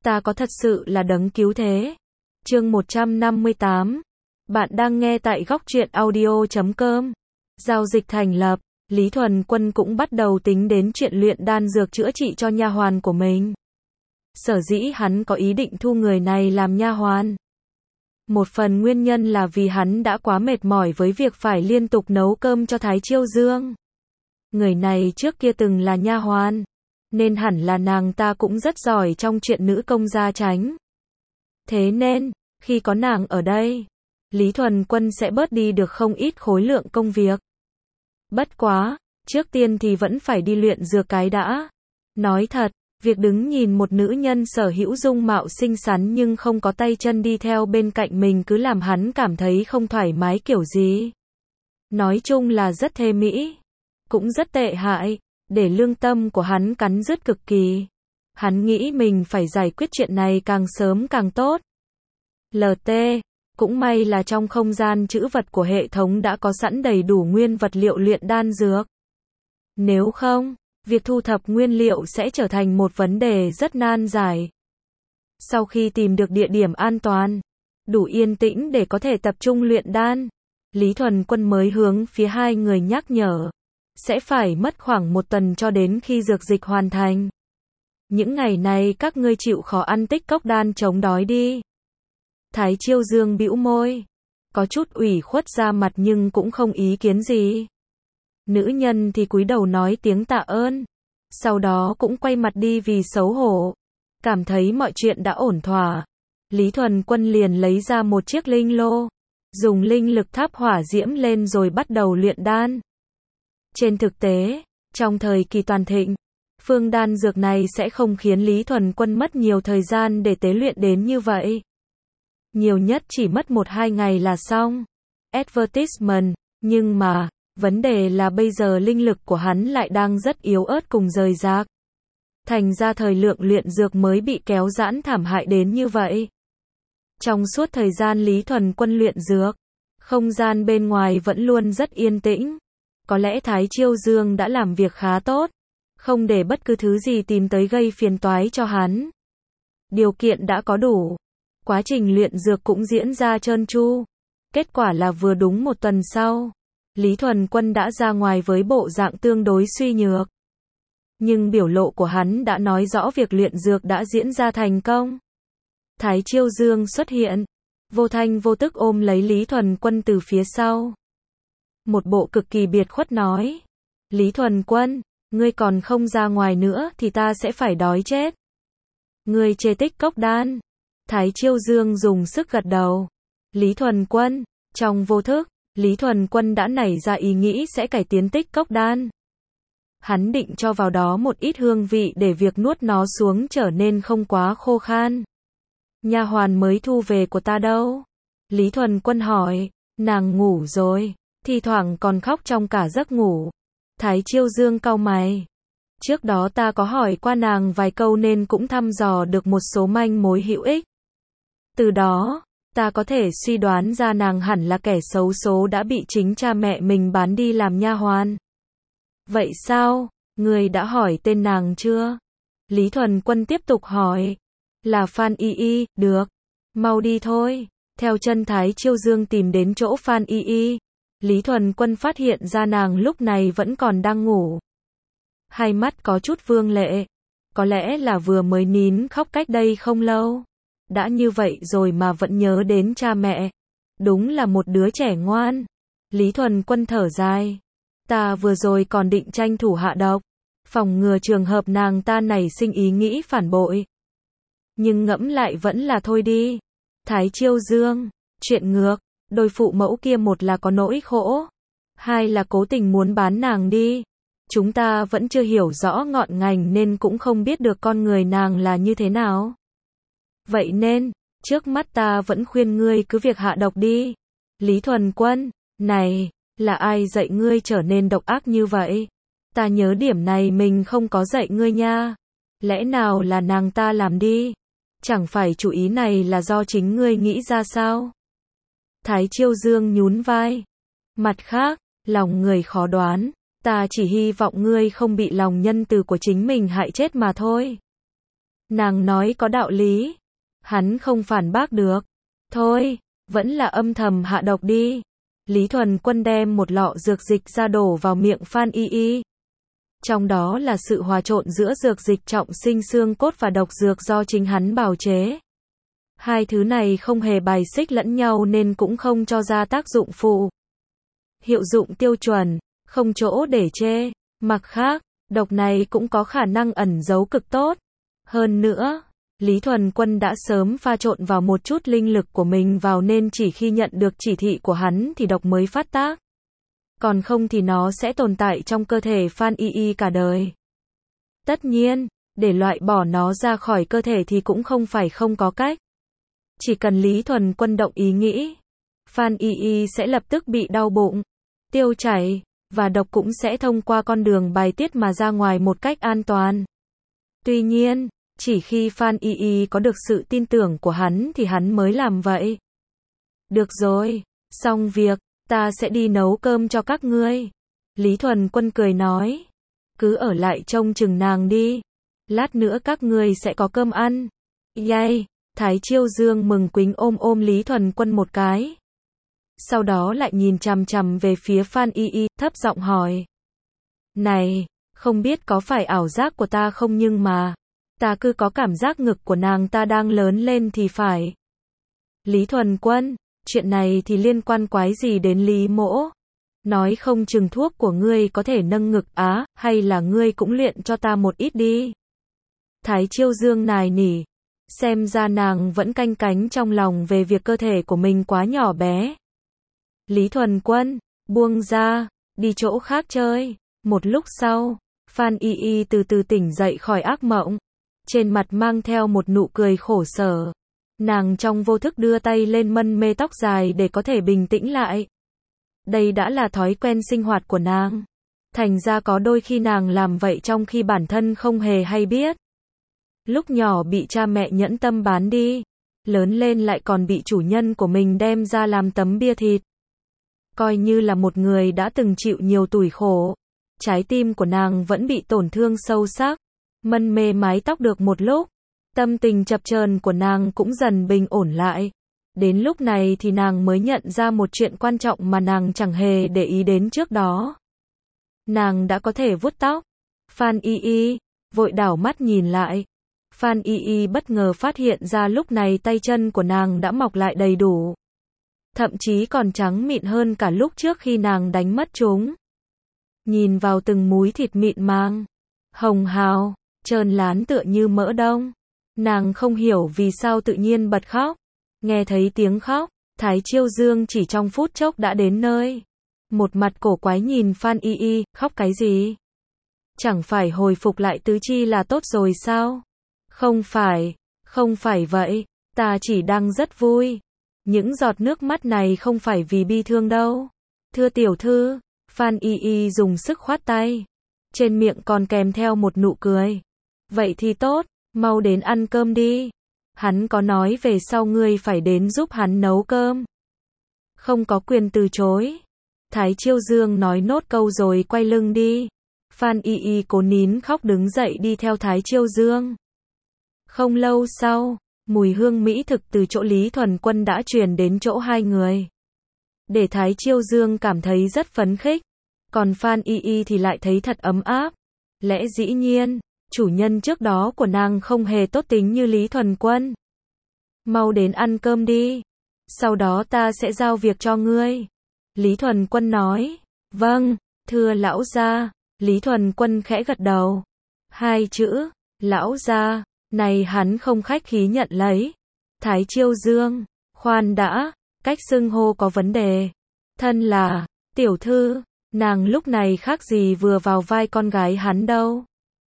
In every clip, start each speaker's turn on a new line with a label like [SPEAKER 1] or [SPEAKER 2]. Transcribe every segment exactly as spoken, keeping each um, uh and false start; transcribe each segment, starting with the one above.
[SPEAKER 1] ta có thật sự là đấng cứu thế. Chương một trăm năm mươi tám. Bạn đang nghe tại góc truyện audio chấm com. Giao dịch thành lập, Lý Thuần Quân cũng bắt đầu tính đến chuyện luyện đan dược chữa trị cho nha hoàn của mình. Sở dĩ hắn có ý định thu người này làm nha hoàn. Một phần nguyên nhân là vì hắn đã quá mệt mỏi với việc phải liên tục nấu cơm cho Thái Chiêu Dương. Người này trước kia từng là nha hoàn, nên hẳn là nàng ta cũng rất giỏi trong chuyện nữ công gia chánh. Thế nên, khi có nàng ở đây, Lý Thuần Quân sẽ bớt đi được không ít khối lượng công việc. Bất quá, trước tiên thì vẫn phải đi luyện dược cái đã. Nói thật, việc đứng nhìn một nữ nhân sở hữu dung mạo xinh xắn nhưng không có tay chân đi theo bên cạnh mình cứ làm hắn cảm thấy không thoải mái kiểu gì. Nói chung là rất thê mỹ, cũng rất tệ hại, để lương tâm của hắn cắn rứt cực kỳ. Hắn nghĩ mình phải giải quyết chuyện này càng sớm càng tốt. lờ tê, cũng may là trong không gian trữ vật của hệ thống đã có sẵn đầy đủ nguyên vật liệu luyện đan dược. Nếu không, việc thu thập nguyên liệu sẽ trở thành một vấn đề rất nan giải. Sau khi tìm được địa điểm an toàn, đủ yên tĩnh để có thể tập trung luyện đan, Lý Thuần Quân mới hướng phía hai người nhắc nhở. Sẽ phải mất khoảng một tuần cho đến khi dược dịch hoàn thành. Những ngày này các ngươi chịu khó ăn tích cốc đan chống đói đi. Thái Chiêu Dương bĩu môi, có chút ủy khuất ra mặt nhưng cũng không ý kiến gì. Nữ nhân thì cúi đầu nói tiếng tạ ơn, sau đó cũng quay mặt đi vì xấu hổ. Cảm thấy mọi chuyện đã ổn thỏa, Lý Thuần Quân liền lấy ra một chiếc linh lô, dùng linh lực thắp hỏa diễm lên rồi bắt đầu luyện đan. Trên thực tế, trong thời kỳ toàn thịnh, phương đan dược này sẽ không khiến Lý Thuần Quân mất nhiều thời gian để tế luyện đến như vậy. Nhiều nhất chỉ mất một hai ngày là xong. Advertisement, nhưng mà, vấn đề là bây giờ linh lực của hắn lại đang rất yếu ớt cùng rời rạc. Thành ra thời lượng luyện dược mới bị kéo giãn thảm hại đến như vậy. Trong suốt thời gian Lý Thuần Quân luyện dược, không gian bên ngoài vẫn luôn rất yên tĩnh. Có lẽ Thái Chiêu Dương đã làm việc khá tốt, không để bất cứ thứ gì tìm tới gây phiền toái cho hắn. Điều kiện đã có đủ, quá trình luyện dược cũng diễn ra trơn tru. Kết quả là vừa đúng một tuần sau, Lý Thuần Quân đã ra ngoài với bộ dạng tương đối suy nhược. Nhưng biểu lộ của hắn đã nói rõ việc luyện dược đã diễn ra thành công. Thái Chiêu Dương xuất hiện, vô thanh vô tức ôm lấy Lý Thuần Quân từ phía sau. Một bộ cực kỳ biệt khuất nói, Lý Thuần Quân, ngươi còn không ra ngoài nữa thì ta sẽ phải đói chết. Ngươi chê tích cốc đan. Thái Chiêu Dương dùng sức gật đầu. Lý Thuần Quân, trong vô thức, Lý Thuần Quân đã nảy ra ý nghĩ sẽ cải tiến tích cốc đan. Hắn định cho vào đó một ít hương vị để việc nuốt nó xuống trở nên không quá khô khan. Nha hoàn mới thu về của ta đâu? Lý Thuần Quân hỏi, nàng ngủ rồi. Thì thoảng còn khóc trong cả giấc ngủ. Thái Chiêu Dương cau mày. Trước đó ta có hỏi qua nàng vài câu nên cũng thăm dò được một số manh mối hữu ích. Từ đó, ta có thể suy đoán ra nàng hẳn là kẻ xấu số đã bị chính cha mẹ mình bán đi làm nha hoàn. Vậy sao, ngươi đã hỏi tên nàng chưa? Lý Thuần Quân tiếp tục hỏi. Là Phan Y Y, được. Mau đi thôi. Theo chân Thái Chiêu Dương tìm đến chỗ Phan Y Y. Lý Thuần Quân phát hiện ra nàng lúc này vẫn còn đang ngủ. Hai mắt có chút vương lệ. Có lẽ là vừa mới nín khóc cách đây không lâu. Đã như vậy rồi mà vẫn nhớ đến cha mẹ. Đúng là một đứa trẻ ngoan. Lý Thuần Quân thở dài. Ta vừa rồi còn định tranh thủ hạ độc, phòng ngừa trường hợp nàng ta nảy sinh ý nghĩ phản bội. Nhưng ngẫm lại vẫn là thôi đi. Thái Chiêu Dương, chuyện ngược. Đôi phụ mẫu kia một là có nỗi khổ, hai là cố tình muốn bán nàng đi. Chúng ta vẫn chưa hiểu rõ ngọn ngành nên cũng không biết được con người nàng là như thế nào. Vậy nên, trước mắt ta vẫn khuyên ngươi cứ việc hạ độc đi. Lý Thuần Quân, này, là ai dạy ngươi trở nên độc ác như vậy? Ta nhớ điểm này mình không có dạy ngươi nha. Lẽ nào là nàng ta làm đi? Chẳng phải chủ ý này là do chính ngươi nghĩ ra sao? Thái Chiêu Dương nhún vai. Mặt khác, lòng người khó đoán, ta chỉ hy vọng ngươi không bị lòng nhân từ của chính mình hại chết mà thôi. Nàng nói có đạo lý. Hắn không phản bác được. Thôi, vẫn là âm thầm hạ độc đi. Lý Thuần Quân đem một lọ dược dịch ra đổ vào miệng Phan Y Y. Trong đó là sự hòa trộn giữa dược dịch trọng sinh xương cốt và độc dược do chính hắn bào chế. Hai thứ này không hề bài xích lẫn nhau nên cũng không cho ra tác dụng phụ. Hiệu dụng tiêu chuẩn, không chỗ để chê. Mặt khác, độc này cũng có khả năng ẩn giấu cực tốt. Hơn nữa, Lý Thuần Quân đã sớm pha trộn vào một chút linh lực của mình vào nên chỉ khi nhận được chỉ thị của hắn thì độc mới phát tác. Còn không thì nó sẽ tồn tại trong cơ thể Phan Y Y cả đời. Tất nhiên, để loại bỏ nó ra khỏi cơ thể thì cũng không phải không có cách. Chỉ cần Lý Thuần Quân động ý nghĩ, Phan Y Y sẽ lập tức bị đau bụng, tiêu chảy, và độc cũng sẽ thông qua con đường bài tiết mà ra ngoài một cách an toàn. Tuy nhiên, chỉ khi Phan Y Y có được sự tin tưởng của hắn thì hắn mới làm vậy. Được rồi, xong việc, ta sẽ đi nấu cơm cho các ngươi. Lý Thuần Quân cười nói, cứ ở lại trông chừng nàng đi. Lát nữa các ngươi sẽ có cơm ăn. Yay, Thái Chiêu Dương mừng quính ôm ôm Lý Thuần Quân một cái. Sau đó lại nhìn chằm chằm về phía Phan Y Y, thấp giọng hỏi. Này, không biết có phải ảo giác của ta không nhưng mà, ta cứ có cảm giác ngực của nàng ta đang lớn lên thì phải. Lý Thuần Quân, chuyện này thì liên quan quái gì đến Lý Mỗ? Nói không chừng thuốc của ngươi có thể nâng ngực á, hay là ngươi cũng luyện cho ta một ít đi. Thái Chiêu Dương nài nỉ, xem ra nàng vẫn canh cánh trong lòng về việc cơ thể của mình quá nhỏ bé. Lý Thuần Quân, buông ra, đi chỗ khác chơi. Một lúc sau, Phan Y Y từ từ tỉnh dậy khỏi ác mộng. Trên mặt mang theo một nụ cười khổ sở. Nàng trong vô thức đưa tay lên mân mê tóc dài để có thể bình tĩnh lại. Đây đã là thói quen sinh hoạt của nàng. Thành ra có đôi khi nàng làm vậy trong khi bản thân không hề hay biết. Lúc nhỏ bị cha mẹ nhẫn tâm bán đi. Lớn lên lại còn bị chủ nhân của mình đem ra làm tấm bia thịt. Coi như là một người đã từng chịu nhiều tủi khổ. Trái tim của nàng vẫn bị tổn thương sâu sắc. Mân mê mái tóc được một lúc. Tâm tình chập chờn của nàng cũng dần bình ổn lại. Đến lúc này thì nàng mới nhận ra một chuyện quan trọng mà nàng chẳng hề để ý đến trước đó. Nàng đã có thể vuốt tóc. Phan Y Y vội đảo mắt nhìn lại. Phan Y Y bất ngờ phát hiện ra lúc này tay chân của nàng đã mọc lại đầy đủ. Thậm chí còn trắng mịn hơn cả lúc trước khi nàng đánh mất chúng. Nhìn vào từng múi thịt mịn màng, hồng hào, trơn láng tựa như mỡ đông. Nàng không hiểu vì sao tự nhiên bật khóc. Nghe thấy tiếng khóc, Thái Chiêu Dương chỉ trong phút chốc đã đến nơi. Một mặt cổ quái nhìn Phan Y Y, khóc cái gì? Chẳng phải hồi phục lại tứ chi là tốt rồi sao? Không phải, không phải vậy, ta chỉ đang rất vui. Những giọt nước mắt này không phải vì bi thương đâu. Thưa tiểu thư, Phan Y Y dùng sức khoát tay. Trên miệng còn kèm theo một nụ cười. Vậy thì tốt, mau đến ăn cơm đi. Hắn có nói về sau ngươi phải đến giúp hắn nấu cơm. Không có quyền từ chối. Thái Chiêu Dương nói nốt câu rồi quay lưng đi. Phan Y Y cố nín khóc đứng dậy đi theo Thái Chiêu Dương. Không lâu sau, mùi hương mỹ thực từ chỗ Lý Thuần Quân đã truyền đến chỗ hai người. Để Thái Chiêu Dương cảm thấy rất phấn khích. Còn Phan Y Y thì lại thấy thật ấm áp. Lẽ dĩ nhiên, chủ nhân trước đó của nàng không hề tốt tính như Lý Thuần Quân. Mau đến ăn cơm đi. Sau đó ta sẽ giao việc cho ngươi. Lý Thuần Quân nói. Vâng, thưa lão gia. Lý Thuần Quân khẽ gật đầu. Hai chữ, lão gia, này hắn không khách khí nhận lấy. Thái Chiêu Dương, khoan đã, cách xưng hô có vấn đề. Thân là, tiểu thư, nàng lúc này khác gì vừa vào vai con gái hắn đâu.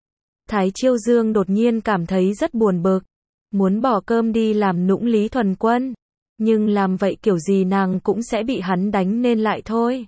[SPEAKER 1] Thái Chiêu Dương đột nhiên cảm thấy rất buồn bực. Muốn bỏ cơm đi làm nũng Lý Thuần Quân. Nhưng làm vậy kiểu gì nàng cũng sẽ bị hắn đánh nên lại thôi.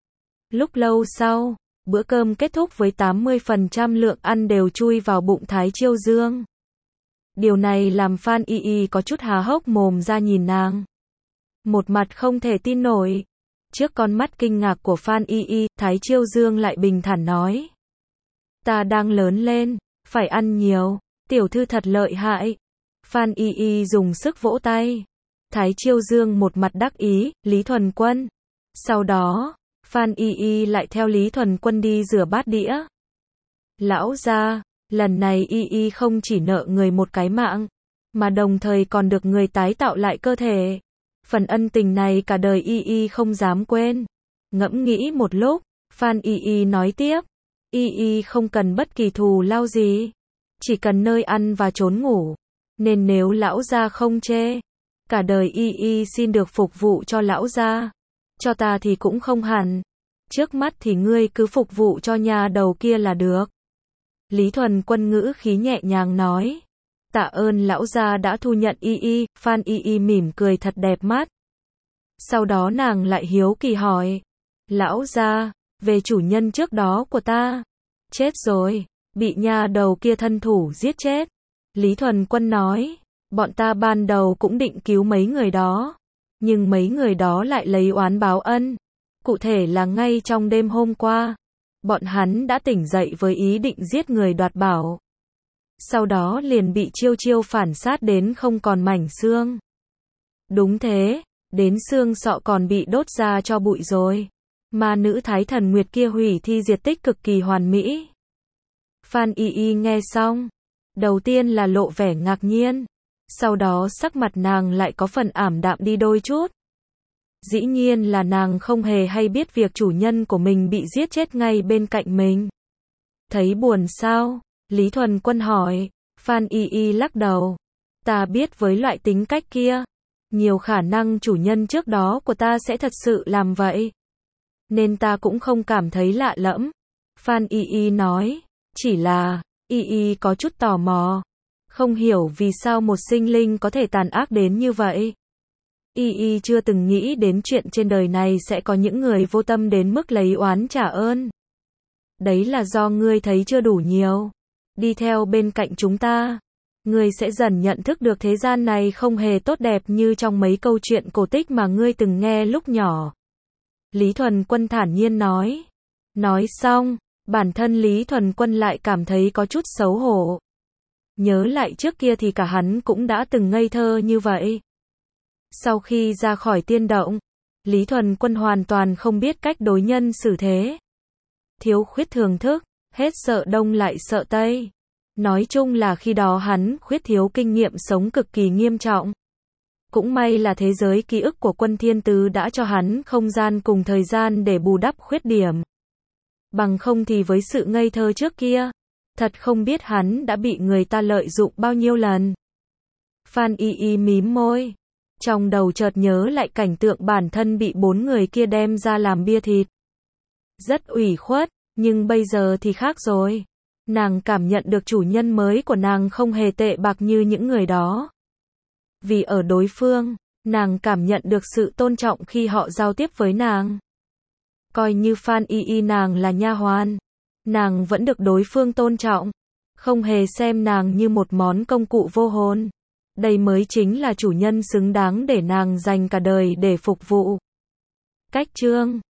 [SPEAKER 1] Lúc lâu sau, bữa cơm kết thúc với tám mươi phần trăm lượng ăn đều chui vào bụng Thái Chiêu Dương. Điều này làm Phan Y Y có chút há hốc mồm ra nhìn nàng. Một mặt không thể tin nổi. Trước con mắt kinh ngạc của Phan Y Y, Thái Chiêu Dương lại bình thản nói. Ta đang lớn lên, phải ăn nhiều, Tiểu thư thật lợi hại. Phan Y Y dùng sức vỗ tay. Thái Chiêu Dương một mặt đắc ý, Lý Thuần Quân. Sau đó, Phan Y Y lại theo Lý Thuần Quân đi rửa bát đĩa. Lão gia, lần này Y Y không chỉ nợ người một cái mạng, mà đồng thời còn được người tái tạo lại cơ thể. Phần ân tình này cả đời Y Y không dám quên. Ngẫm nghĩ một lúc, Phan Y Y nói tiếp, Y Y không cần bất kỳ thù lao gì, chỉ cần nơi ăn và trốn ngủ. Nên nếu lão gia không chê, cả đời Y Y xin được phục vụ cho lão gia. Cho ta thì cũng không hẳn. Trước mắt thì ngươi cứ phục vụ cho nhà đầu kia là được. Lý Thuần Quân ngữ khí nhẹ nhàng nói. Tạ ơn lão gia đã thu nhận Y Y. Phan Y Y mỉm cười thật đẹp mắt. Sau đó nàng lại hiếu kỳ hỏi. Lão gia, về chủ nhân trước đó của ta. Chết rồi, bị nhà đầu kia thân thủ giết chết. Lý Thuần Quân nói. Bọn ta ban đầu cũng định cứu mấy người đó. Nhưng mấy người đó lại lấy oán báo ân. Cụ thể là ngay trong đêm hôm qua, bọn hắn đã tỉnh dậy với ý định giết người đoạt bảo. Sau đó liền bị Chiêu Chiêu phản sát đến không còn mảnh xương. Đúng thế, đến xương sọ còn bị đốt ra cho bụi rồi. Mà nữ thái thần Nguyệt kia hủy thi diệt tích cực kỳ hoàn mỹ. Phan Y Y nghe xong, đầu tiên là lộ vẻ ngạc nhiên, sau đó sắc mặt nàng lại có phần ảm đạm đi đôi chút. Dĩ nhiên là nàng không hề hay biết việc chủ nhân của mình bị giết chết ngay bên cạnh mình. Thấy buồn sao? Lý Thuần Quân hỏi. Phan Y Y lắc đầu. Ta biết với loại tính cách kia, nhiều khả năng chủ nhân trước đó của ta sẽ thật sự làm vậy. Nên ta cũng không cảm thấy lạ lẫm. Phan Y Y nói. Chỉ là, Y Y có chút tò mò. Không hiểu vì sao một sinh linh có thể tàn ác đến như vậy. Y Y chưa từng nghĩ đến chuyện trên đời này sẽ có những người vô tâm đến mức lấy oán trả ơn. Đấy là do ngươi thấy chưa đủ nhiều. Đi theo bên cạnh chúng ta, ngươi sẽ dần nhận thức được thế gian này không hề tốt đẹp như trong mấy câu chuyện cổ tích mà ngươi từng nghe lúc nhỏ. Lý Thuần Quân thản nhiên nói. Nói xong, bản thân Lý Thuần Quân lại cảm thấy có chút xấu hổ. Nhớ lại trước kia thì cả hắn cũng đã từng ngây thơ như vậy. Sau khi ra khỏi tiên động, Lý Thuần Quân hoàn toàn không biết cách đối nhân xử thế. Thiếu khuyết thường thức, hết sợ đông lại sợ tây. Nói chung là khi đó hắn khuyết thiếu kinh nghiệm sống cực kỳ nghiêm trọng. Cũng may là thế giới ký ức của Quân Thiên Tứ đã cho hắn không gian cùng thời gian để bù đắp khuyết điểm. Bằng không thì với sự ngây thơ trước kia, thật không biết hắn đã bị người ta lợi dụng bao nhiêu lần. Phan Y Y mím môi. Trong đầu chợt nhớ lại cảnh tượng bản thân bị bốn người kia đem ra làm bia thịt. Rất ủy khuất, nhưng bây giờ thì khác rồi. Nàng cảm nhận được chủ nhân mới của nàng không hề tệ bạc như những người đó. Vì ở đối phương, nàng cảm nhận được sự tôn trọng khi họ giao tiếp với nàng. Coi như Phan Y Y nàng là nha hoàn, nàng vẫn được đối phương tôn trọng, không hề xem nàng như một món công cụ vô hồn. Đây mới chính là chủ nhân xứng đáng để nàng dành cả đời để phục vụ. Cách chương